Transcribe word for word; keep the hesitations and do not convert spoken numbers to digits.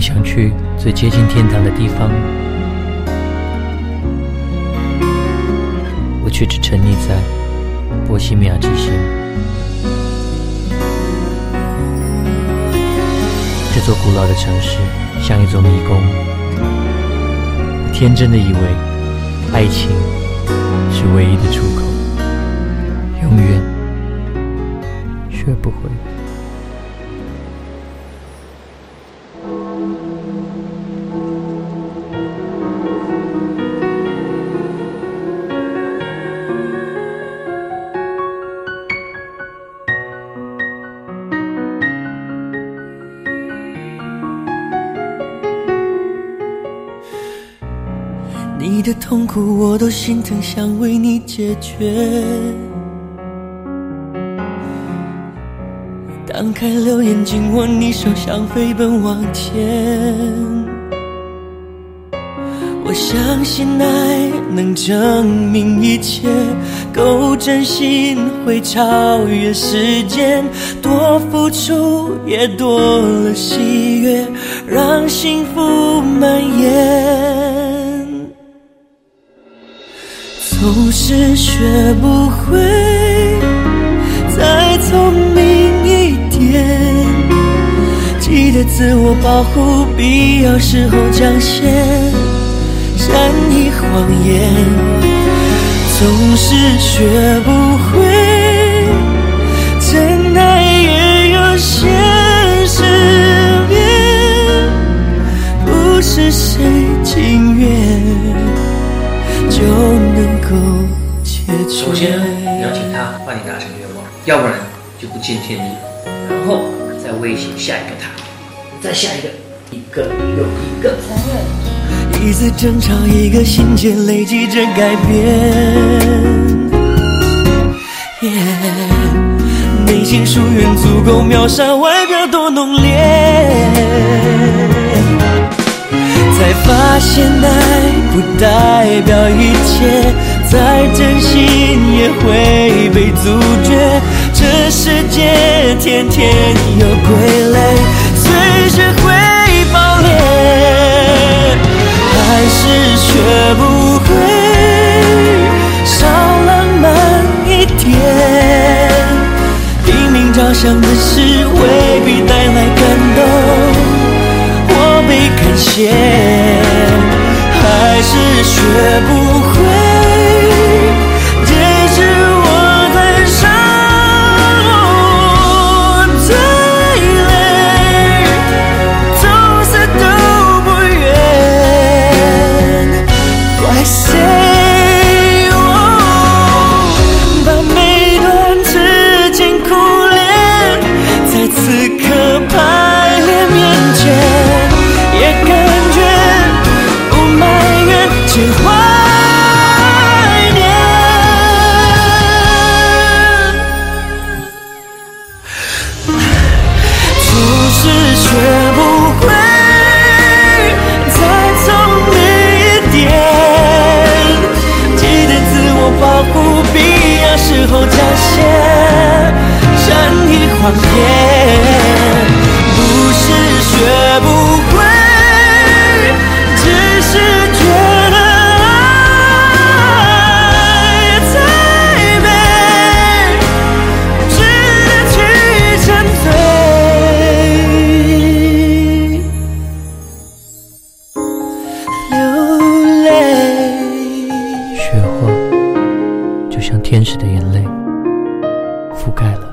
想去最接近天堂的地方，我却只沉溺在波西米亚之心。这座古老的城市像一座迷宫，我天真的以为爱情是唯一的出口，永远学不会。 你的痛苦我都心疼，想为你解决。当开流眼紧握你手，想飞奔往前。我相信爱能证明一切，够真心会超越时间，多付出也多了喜悦，让幸福蔓延。总是学不会再聪明一点，记得自我保护，必要时候讲些善意谎言。总是学不会真爱也有现实面，不是谁情愿就能够解决。 首先你要请他帮你达成愿望，要不然就不见天日。然后再威胁下一个他，再下一个，一个又一个。 一次争吵，一个心结，累积着改变。Yeah, 内心疏远足够秒杀外表多浓烈，才发现爱不代表一切，再真心也会被阻绝。这世界天天有傀儡，随时会爆裂，还是学不会少浪漫一点。拼命着想的事未必带来感动，我被感谢，还是学不会解释我的伤。最累总是都不愿怪谁，把每段之间苦恋在此刻排列面前，也感觉不埋怨，只怀念。总是学不会再聪明一点，记得自我保护，必要时候讲些善意谎言。不是学不会，只是觉得爱太美，只去沉醉流泪。 雪花就像天使的眼泪，覆盖了